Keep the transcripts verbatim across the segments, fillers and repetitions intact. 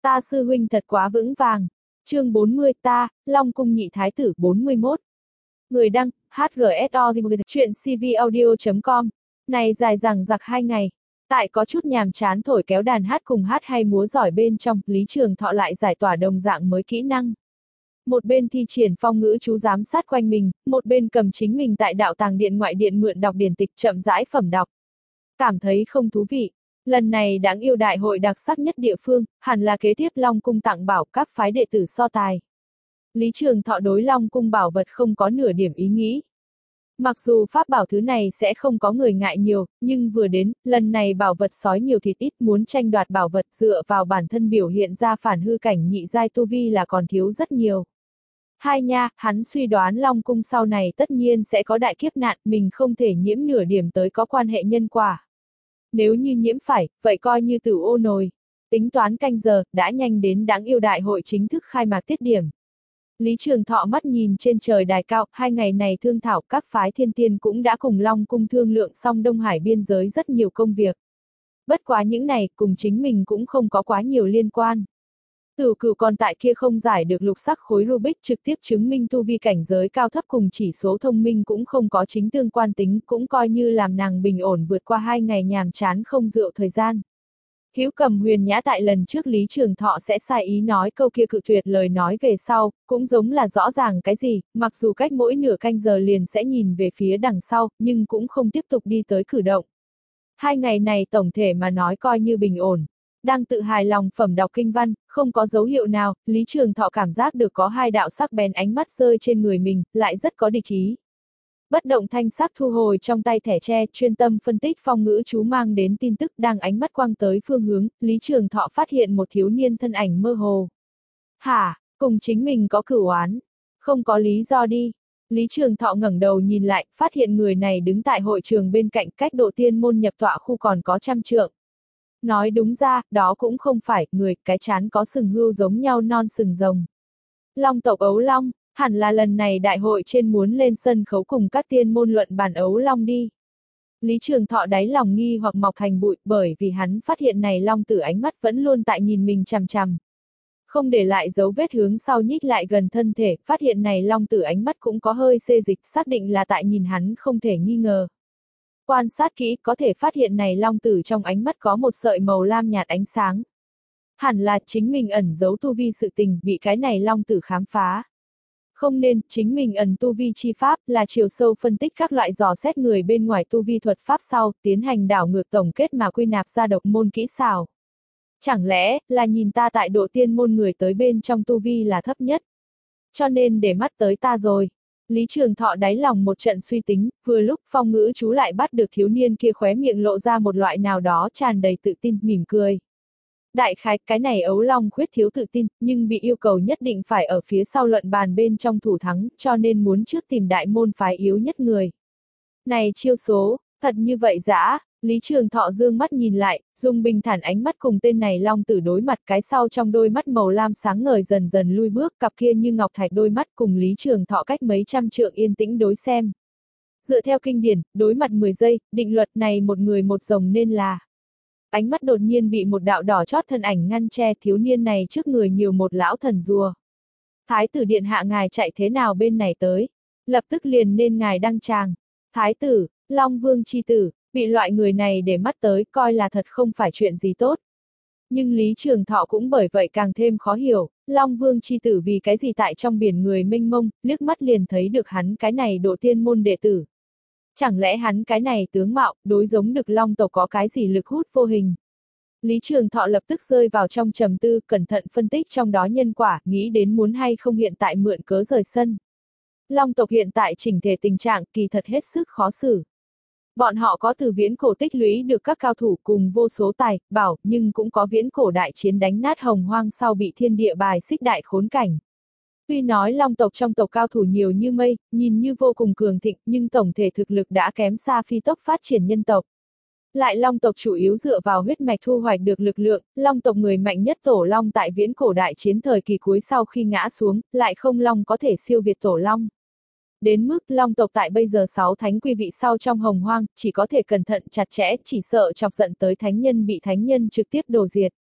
Ta sư huynh thật quá vững vàng. Chương bốn mươi ta, Long cung nhị thái tử bốn mươi mốt. Người đăng, hát giê ét o chuyện c v audio chấm com. Này dài dằng dặc hai ngày. Tại có chút nhàm chán thổi kéo đàn hát cùng hát hay múa giỏi bên trong, Lý Trường Thọ lại giải tỏa đồng dạng mới kỹ năng. Một bên thi triển phong ngữ chú giám sát quanh mình, một bên cầm chính mình tại đạo tàng điện ngoại điện mượn đọc điển tịch chậm rãi phẩm đọc. Cảm thấy không thú vị. Lần này đáng yêu đại hội đặc sắc nhất địa phương, hẳn là kế tiếp Long cung tặng bảo các phái đệ tử so tài. Lý Trường Thọ đối Long cung bảo vật không có nửa điểm ý nghĩ. Mặc dù pháp bảo thứ này sẽ không có người ngại nhiều, nhưng vừa đến, lần này bảo vật sói nhiều thịt ít, muốn tranh đoạt bảo vật dựa vào bản thân biểu hiện ra phản hư cảnh nhị giai tu vi là còn thiếu rất nhiều. Hai nha, hắn suy đoán Long cung sau này tất nhiên sẽ có đại kiếp nạn, mình không thể nhiễm nửa điểm tới có quan hệ nhân quả. Nếu như nhiễm phải, vậy coi như tử ô nồi. Tính toán canh giờ, đã nhanh đến đáng yêu đại hội chính thức khai mạc tiết điểm. Lý Trường Thọ mắt nhìn trên trời đài cao, hai ngày này thương thảo các phái thiên tiên cũng đã cùng Long cung thương lượng xong Đông Hải biên giới rất nhiều công việc. Bất quá những này, cùng chính mình cũng không có quá nhiều liên quan. Tử Cửu còn tại kia không giải được lục sắc khối Rubik trực tiếp chứng minh tu vi cảnh giới cao thấp cùng chỉ số thông minh cũng không có chính tương quan tính, cũng coi như làm nàng bình ổn vượt qua hai ngày nhàm chán không rượu thời gian. Hữu Cầm Huyền Nhã tại lần trước Lý Trường Thọ sẽ sai ý nói câu kia cự tuyệt lời nói về sau, cũng giống là rõ ràng cái gì, mặc dù cách mỗi nửa canh giờ liền sẽ nhìn về phía đằng sau, nhưng cũng không tiếp tục đi tới cử động. Hai ngày này tổng thể mà nói coi như bình ổn. Đang tự hài lòng phẩm đọc kinh văn, không có dấu hiệu nào, Lý Trường Thọ cảm giác được có hai đạo sắc bén ánh mắt rơi trên người mình, lại rất có địch ý. Bất động thanh sắc thu hồi trong tay thẻ tre, chuyên tâm phân tích phong ngữ chú mang đến tin tức, đang ánh mắt quang tới phương hướng, Lý Trường Thọ phát hiện một thiếu niên thân ảnh mơ hồ. Hả, cùng chính mình có cửu oán? Không có lý do đi. Lý Trường Thọ ngẩng đầu nhìn lại, phát hiện người này đứng tại hội trường bên cạnh, cách độ tiên môn nhập tọa khu còn có trăm trượng. Nói đúng ra, đó cũng không phải, người, cái trán có sừng hươu giống nhau non sừng rồng. Long tộc ấu long, hẳn là lần này đại hội trên muốn lên sân khấu cùng các tiên môn luận bàn ấu long đi. Lý Trường Thọ đáy lòng nghi hoặc mọc thành bụi, bởi vì hắn phát hiện này long tử ánh mắt vẫn luôn tại nhìn mình chằm chằm. Không để lại dấu vết hướng sau nhích lại gần thân thể, phát hiện này long tử ánh mắt cũng có hơi xê dịch, xác định là tại nhìn hắn không thể nghi ngờ. Quan sát kỹ, có thể phát hiện này long tử trong ánh mắt có một sợi màu lam nhạt ánh sáng. Hẳn là chính mình ẩn giấu tu vi sự tình, bị cái này long tử khám phá. Không nên, chính mình ẩn tu vi chi pháp, là chiều sâu phân tích các loại dò xét người bên ngoài tu vi thuật pháp sau, tiến hành đảo ngược tổng kết mà quy nạp ra độc môn kỹ xảo. Chẳng lẽ, là nhìn ta tại độ tiên môn người tới bên trong tu vi là thấp nhất. Cho nên để mắt tới ta rồi. Lý Trường Thọ đáy lòng một trận suy tính, vừa lúc phong ngữ chú lại bắt được thiếu niên kia khóe miệng lộ ra một loại nào đó tràn đầy tự tin, mỉm cười. Đại khái, cái này ấu long khuyết thiếu tự tin, nhưng bị yêu cầu nhất định phải ở phía sau luận bàn bên trong thủ thắng, cho nên muốn trước tìm đại môn phái yếu nhất người. Này chiêu số, thật như vậy dã. Lý Trường Thọ dương mắt nhìn lại, dùng bình thản ánh mắt cùng tên này long tử đối mặt, cái sau trong đôi mắt màu lam sáng ngời dần dần lui bước, cặp kia như ngọc thạch đôi mắt cùng Lý Trường Thọ cách mấy trăm trượng yên tĩnh đối xem. Dựa theo kinh điển, đối mặt mười giây, định luật này một người một rồng nên là. Ánh mắt đột nhiên bị một đạo đỏ chót thân ảnh ngăn che, thiếu niên này trước người nhiều một lão thần rùa. Thái tử điện hạ ngài chạy thế nào bên này tới? Lập tức liền nên ngài đăng tràng. Thái tử, Long Vương chi tử. Bị loại người này để mắt tới, coi là thật không phải chuyện gì tốt. Nhưng Lý Trường Thọ cũng bởi vậy càng thêm khó hiểu, Long Vương chi tử vì cái gì tại trong biển người mênh mông, liếc mắt liền thấy được hắn cái này độ tiên môn đệ tử. Chẳng lẽ hắn cái này tướng mạo, đối giống được Long tộc có cái gì lực hút vô hình. Lý Trường Thọ lập tức rơi vào trong trầm tư, cẩn thận phân tích trong đó nhân quả, nghĩ đến muốn hay không hiện tại mượn cớ rời sân. Long tộc hiện tại chỉnh thể tình trạng kỳ thật hết sức khó xử. Bọn họ có từ viễn cổ tích lũy được các cao thủ cùng vô số tài, bảo, nhưng cũng có viễn cổ đại chiến đánh nát hồng hoang sau bị thiên địa bài xích đại khốn cảnh. Tuy nói long tộc trong tộc cao thủ nhiều như mây, nhìn như vô cùng cường thịnh, nhưng tổng thể thực lực đã kém xa phi tốc phát triển nhân tộc. Lại long tộc chủ yếu dựa vào huyết mạch thu hoạch được lực lượng, long tộc người mạnh nhất tổ long tại viễn cổ đại chiến thời kỳ cuối sau khi ngã xuống, lại không long có thể siêu việt tổ long. Đến mức long tộc tại bây giờ sáu thánh quy vị sau trong hồng hoang, chỉ có thể cẩn thận chặt chẽ, chỉ sợ chọc giận tới thánh nhân bị thánh nhân trực tiếp đồ diệt.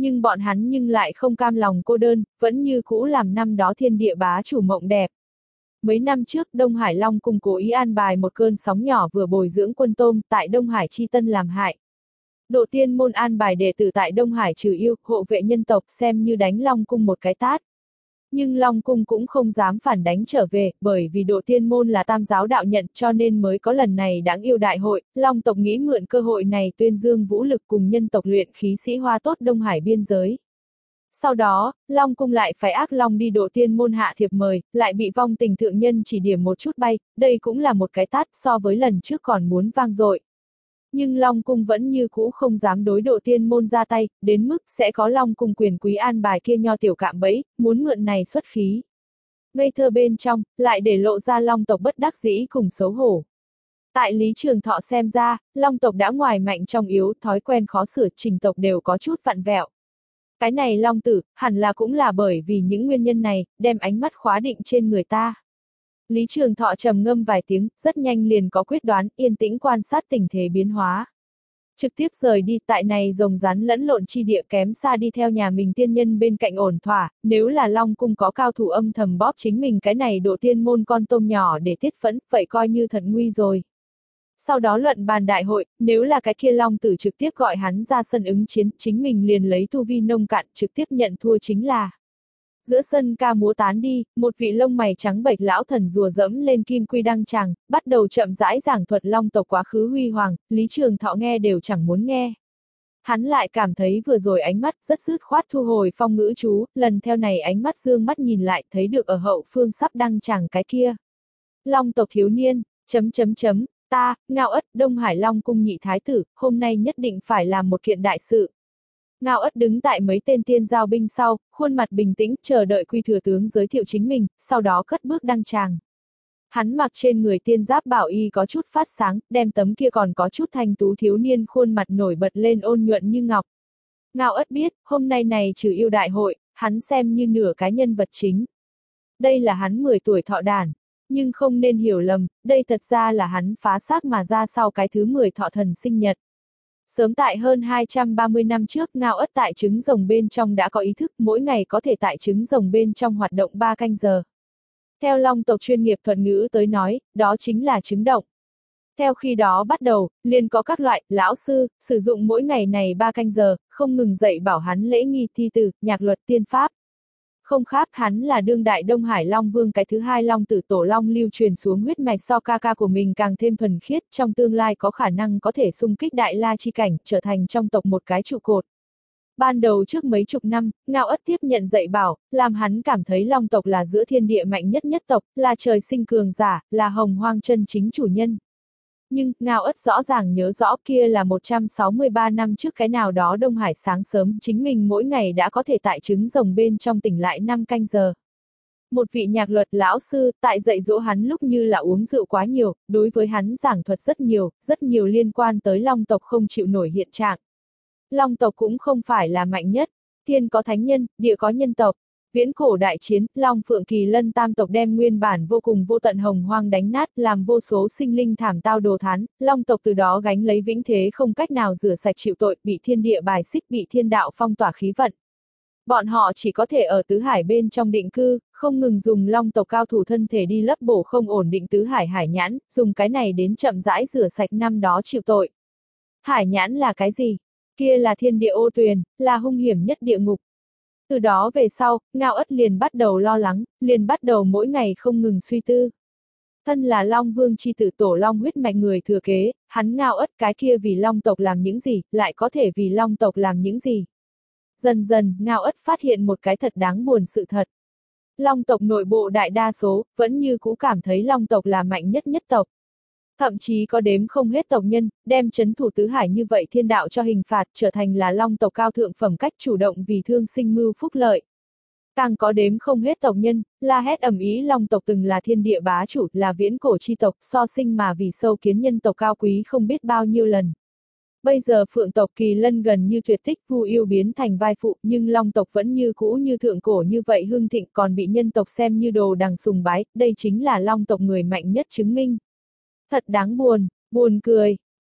Nhưng bọn hắn nhưng lại không cam lòng cô đơn, vẫn như cũ làm năm đó thiên địa bá chủ mộng đẹp. Mấy năm trước, Đông Hải Long Cung cố ý an bài một cơn sóng nhỏ vừa bồi dưỡng quân tôm tại Đông Hải Chi Tân làm hại. Độ Tiên Môn an bài đệ tử tại Đông Hải trừ yêu, hộ vệ nhân tộc xem như đánh Long Cung một cái tát. Nhưng Long Cung cũng không dám phản đánh trở về, bởi vì Độ Tiên Môn là tam giáo đạo nhận cho nên mới có lần này đáng yêu đại hội, Long tộc nghĩ mượn cơ hội này tuyên dương vũ lực cùng nhân tộc luyện khí sĩ hoa tốt Đông Hải biên giới. Sau đó, Long Cung lại phải ác long đi Độ Tiên Môn hạ thiệp mời, lại bị vong tình thượng nhân chỉ điểm một chút bay, đây cũng là một cái tát so với lần trước còn muốn vang dội. Nhưng Long Cung vẫn như cũ không dám đối Độ Tiên Môn ra tay, đến mức sẽ có Long Cung quyền quý an bài kia nho tiểu cạm bẫy, muốn mượn này xuất khí. Ngây thơ bên trong, lại để lộ ra Long tộc bất đắc dĩ cùng xấu hổ. Tại Lý Trường Thọ xem ra, Long tộc đã ngoài mạnh trong yếu, thói quen khó sửa, trình tộc đều có chút vặn vẹo. Cái này Long tử, hẳn là cũng là bởi vì những nguyên nhân này, đem ánh mắt khóa định trên người ta. Lý Trường Thọ trầm ngâm vài tiếng, rất nhanh liền có quyết đoán, yên tĩnh quan sát tình thế biến hóa. Trực tiếp rời đi, tại này rồng rắn lẫn lộn chi địa kém xa đi theo nhà mình tiên nhân bên cạnh ổn thỏa, nếu là Long Cung có cao thủ âm thầm bóp chính mình cái này Độ Tiên Môn con tôm nhỏ để tiết phẫn, vậy coi như thật nguy rồi. Sau đó luận bàn đại hội, nếu là cái kia Long tử trực tiếp gọi hắn ra sân ứng chiến, chính mình liền lấy tu vi nông cạn trực tiếp nhận thua chính là. Giữa sân ca múa tán đi, một vị lông mày trắng bệch lão thần rùa dẫm lên kim quy đăng tràng, bắt đầu chậm rãi giảng thuật Long tộc quá khứ huy hoàng, Lý Trường Thọ nghe đều chẳng muốn nghe. Hắn lại cảm thấy vừa rồi ánh mắt rất dứt khoát thu hồi phong ngữ chú, lần theo này ánh mắt dương mắt nhìn lại thấy được ở hậu phương sắp đăng tràng cái kia. Long tộc thiếu niên, chấm chấm chấm, ta, Ngao Ất, Đông Hải Long Cung nhị thái tử, hôm nay nhất định phải làm một kiện đại sự. Ngao Ất đứng tại mấy tên tiên giao binh sau, khuôn mặt bình tĩnh, chờ đợi Quy thừa tướng giới thiệu chính mình, sau đó cất bước đăng tràng. Hắn mặc trên người tiên giáp bảo y có chút phát sáng, đem tấm kia còn có chút thanh tú thiếu niên khuôn mặt nổi bật lên ôn nhuận như ngọc. Ngao Ất biết, hôm nay này trừ yêu đại hội, hắn xem như nửa cái nhân vật chính. Đây là hắn mười tuổi thọ đản, nhưng không nên hiểu lầm, đây thật ra là hắn phá xác mà ra sau cái thứ mười thọ thần sinh nhật. Sớm tại hơn hai trăm ba mươi năm trước, Ngao Ất tại trứng rồng bên trong đã có ý thức, mỗi ngày có thể tại trứng rồng bên trong hoạt động ba canh giờ. Theo Long tộc chuyên nghiệp thuật ngữ tới nói, đó chính là trứng động. Theo khi đó bắt đầu, liền có các loại lão sư sử dụng mỗi ngày này ba canh giờ, không ngừng dạy bảo hắn lễ nghi thi từ, nhạc luật tiên pháp. Không khác, hắn là đương đại Đông Hải Long Vương cái thứ hai Long tử tổ Long lưu truyền xuống huyết mạch so ca ca của mình càng thêm thuần khiết, trong tương lai có khả năng có thể xung kích đại la chi cảnh, trở thành trong tộc một cái trụ cột. Ban đầu trước mấy chục năm, Ngao Ất tiếp nhận dạy bảo, làm hắn cảm thấy Long tộc là giữa thiên địa mạnh nhất nhất tộc, là trời sinh cường giả, là hồng hoang chân chính chủ nhân. Nhưng, Ngao Ất rõ ràng nhớ rõ kia là một trăm sáu mươi ba năm trước cái nào đó Đông Hải sáng sớm, chính mình mỗi ngày đã có thể tại trứng rồng bên trong tỉnh lại năm canh giờ. Một vị nhạc luật lão sư, tại dạy dỗ hắn lúc như là uống rượu quá nhiều, đối với hắn giảng thuật rất nhiều, rất nhiều liên quan tới Long tộc không chịu nổi hiện trạng. Long tộc cũng không phải là mạnh nhất, thiên có thánh nhân, địa có nhân tộc. Viễn cổ đại chiến, Long Phượng Kỳ Lân tam tộc đem nguyên bản vô cùng vô tận hồng hoang đánh nát, làm vô số sinh linh thảm tao đồ thán, Long tộc từ đó gánh lấy vĩnh thế không cách nào rửa sạch chịu tội, bị thiên địa bài xích, bị thiên đạo phong tỏa khí vận. Bọn họ chỉ có thể ở tứ hải bên trong định cư, không ngừng dùng Long tộc cao thủ thân thể đi lấp bổ không ổn định tứ hải hải nhãn, dùng cái này đến chậm rãi rửa sạch năm đó chịu tội. Hải nhãn là cái gì? Kia là thiên địa ô tuyền, là hung hiểm nhất địa ngục. Từ đó về sau, Ngao Ất liền bắt đầu lo lắng, liền bắt đầu mỗi ngày không ngừng suy tư. Thân là Long Vương chi tử tổ Long huyết mạch người thừa kế, hắn Ngao Ất cái kia vì Long tộc làm những gì, lại có thể vì Long tộc làm những gì. Dần dần, Ngao Ất phát hiện một cái thật đáng buồn sự thật. Long tộc nội bộ đại đa số, vẫn như cũ cảm thấy Long tộc là mạnh nhất nhất tộc. Thậm chí có đếm không hết tộc nhân, đem chấn thủ tứ hải như vậy thiên đạo cho hình phạt, trở thành là Long tộc cao thượng phẩm cách chủ động vì thương sinh mưu phúc lợi. Càng có đếm không hết tộc nhân, la hét ầm ĩ Long tộc từng là thiên địa bá chủ, là viễn cổ chi tộc, so sinh mà vì sâu kiến nhân tộc cao quý không biết bao nhiêu lần. Bây giờ Phượng tộc Kỳ Lân gần như tuyệt tích, Vu yêu biến thành vai phụ, nhưng Long tộc vẫn như cũ như thượng cổ như vậy hưng thịnh, còn bị nhân tộc xem như đồ đằng sùng bái, đây chính là Long tộc người mạnh nhất chứng minh. Thật đáng buồn, buồn cười,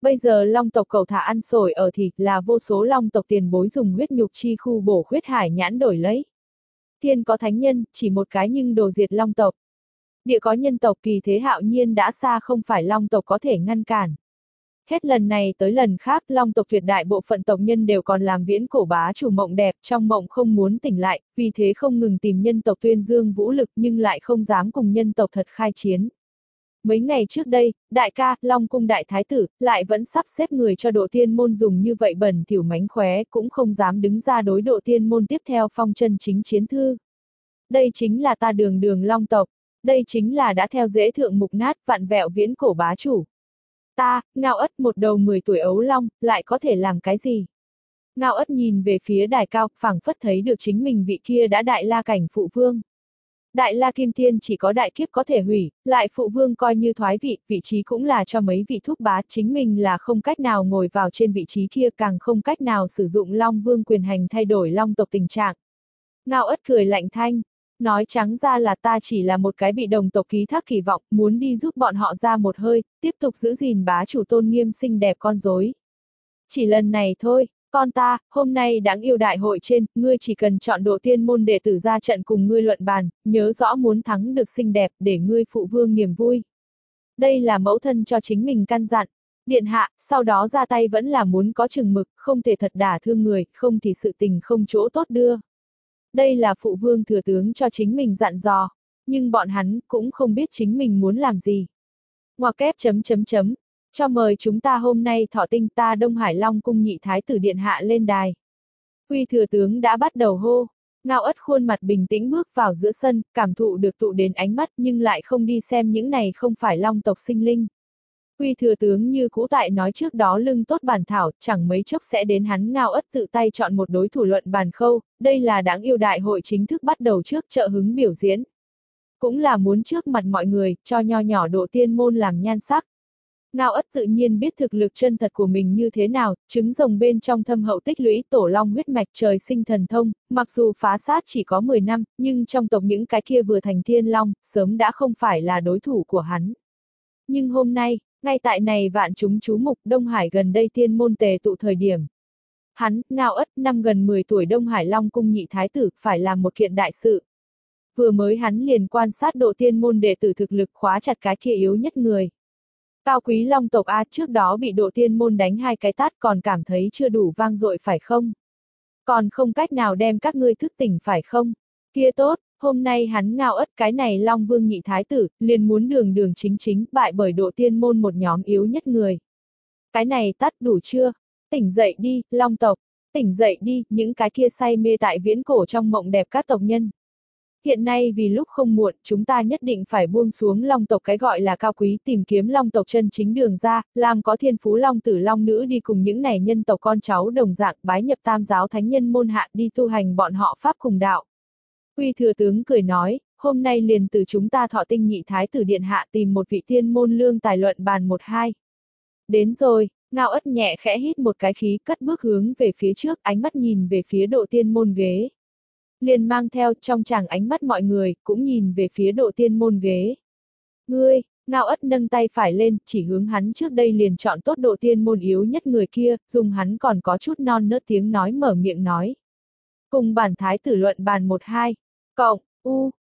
Bây giờ long tộc cầu thả ăn sổi ở thì là vô số long tộc tiền bối dùng huyết nhục chi khu bổ huyết hải nhãn đổi lấy. Thiên có thánh nhân, chỉ một cái nhưng đồ diệt long tộc. Địa có nhân tộc kỳ thế hạo nhiên đã xa không phải long tộc có thể ngăn cản. Hết lần này tới lần khác long tộc tuyệt đại bộ phận tộc nhân đều còn làm viễn cổ bá chủ mộng đẹp trong mộng không muốn tỉnh lại, vì thế không ngừng tìm nhân tộc tuyên dương vũ lực nhưng lại không dám cùng nhân tộc thật khai chiến. Mấy ngày trước đây, đại ca, Long cung đại thái tử, lại vẫn sắp xếp người cho độ tiên môn dùng như vậy bẩn thỉu mánh khóe cũng không dám đứng ra đối độ tiên môn tiếp theo phong chân chính chiến thư. Đây chính là ta đường đường long tộc, đây chính là đã theo dễ thượng mục nát vạn vẹo viễn cổ bá chủ. Ta, Ngao Ất một đầu mười tuổi ấu long, lại có thể làm cái gì? Ngao Ất nhìn về phía đài cao, phảng phất thấy được chính mình vị kia đã đại la cảnh phụ vương. Đại la kim tiên chỉ có đại kiếp có thể hủy, lại phụ vương coi như thoái vị, vị trí cũng là cho mấy vị thúc bá, chính mình là không cách nào ngồi vào trên vị trí kia, càng không cách nào sử dụng long vương quyền hành thay đổi long tộc tình trạng. Ngao Ất cười lạnh thanh, nói trắng ra là ta chỉ là một cái bị đồng tộc ký thác kỳ vọng, muốn đi giúp bọn họ ra một hơi, tiếp tục giữ gìn bá chủ tôn nghiêm xinh đẹp con rối. Chỉ lần này thôi. Con ta, hôm nay đáng yêu đại hội trên, ngươi chỉ cần chọn độ tiên môn đệ tử ra trận cùng ngươi luận bàn, nhớ rõ muốn thắng được xinh đẹp để ngươi phụ vương niềm vui. Đây là mẫu thân cho chính mình căn dặn. Điện hạ, sau đó ra tay vẫn là muốn có chừng mực, không thể thật đả thương người, không thì sự tình không chỗ tốt đưa. Đây là phụ vương thừa tướng cho chính mình dặn dò, nhưng bọn hắn cũng không biết chính mình muốn làm gì. Ngoặc kép chấm chấm chấm. Cho mời chúng ta hôm nay thọ tinh ta Đông Hải Long cung nhị thái tử điện hạ lên đài. Huy thừa tướng đã bắt đầu hô. Ngao Ất khuôn mặt bình tĩnh bước vào giữa sân, cảm thụ được tụ đến ánh mắt nhưng lại không đi xem những này không phải long tộc sinh linh. Huy thừa tướng như cũ tại nói trước đó lưng tốt bản thảo, chẳng mấy chốc sẽ đến hắn Ngao Ất tự tay chọn một đối thủ luận bàn khâu, đây là đáng yêu đại hội chính thức bắt đầu trước trợ hứng biểu diễn. Cũng là muốn trước mặt mọi người, cho nho nhỏ độ tiên môn làm nhan sắc. Ngao Ất tự nhiên biết thực lực chân thật của mình như thế nào, trứng rồng bên trong thâm hậu tích lũy tổ long huyết mạch trời sinh thần thông, mặc dù phá sát chỉ có mười năm, nhưng trong tộc những cái kia vừa thành thiên long, sớm đã không phải là đối thủ của hắn. Nhưng hôm nay, ngay tại này vạn chúng chú mục Đông Hải gần đây tiên môn tề tụ thời điểm. Hắn, Ngao Ất, năm gần mười tuổi Đông Hải Long cung nhị thái tử, phải làm một kiện đại sự. Vừa mới hắn liền quan sát độ tiên môn đệ tử thực lực khóa chặt cái kia yếu nhất người. Cao quý long tộc A trước đó bị độ tiên môn đánh hai cái tát còn cảm thấy chưa đủ vang dội phải không? Còn không cách nào đem các ngươi thức tỉnh phải không? Kia tốt, hôm nay hắn Ngao Ất cái này long vương nhị thái tử, liền muốn đường đường chính chính bại bởi độ tiên môn một nhóm yếu nhất người. Cái này tát đủ chưa? Tỉnh dậy đi, long tộc, tỉnh dậy đi, những cái kia say mê tại viễn cổ trong mộng đẹp các tộc nhân. Hiện nay vì lúc không muộn, chúng ta nhất định phải buông xuống long tộc cái gọi là cao quý tìm kiếm long tộc chân chính đường ra, làm có thiên phú long tử long nữ đi cùng những này nhân tộc con cháu đồng dạng bái nhập tam giáo thánh nhân môn hạ đi tu hành bọn họ pháp cùng đạo. Huy thừa tướng cười nói, hôm nay liền từ chúng ta thọ tinh nhị thái tử điện hạ tìm một vị tiên môn lương tài luận bàn một hai. Đến rồi, Ngao Ất nhẹ khẽ hít một cái khí cất bước hướng về phía trước ánh mắt nhìn về phía độ tiên môn ghế. Liền mang theo trong chàng ánh mắt mọi người, cũng nhìn về phía độ tiên môn ghế. Ngươi, Ngao Ất nâng tay phải lên, chỉ hướng hắn trước đây liền chọn tốt độ tiên môn yếu nhất người kia, dùng hắn còn có chút non nớt tiếng nói mở miệng nói. Cùng bản thái tử luận bàn một hai, cộng, u,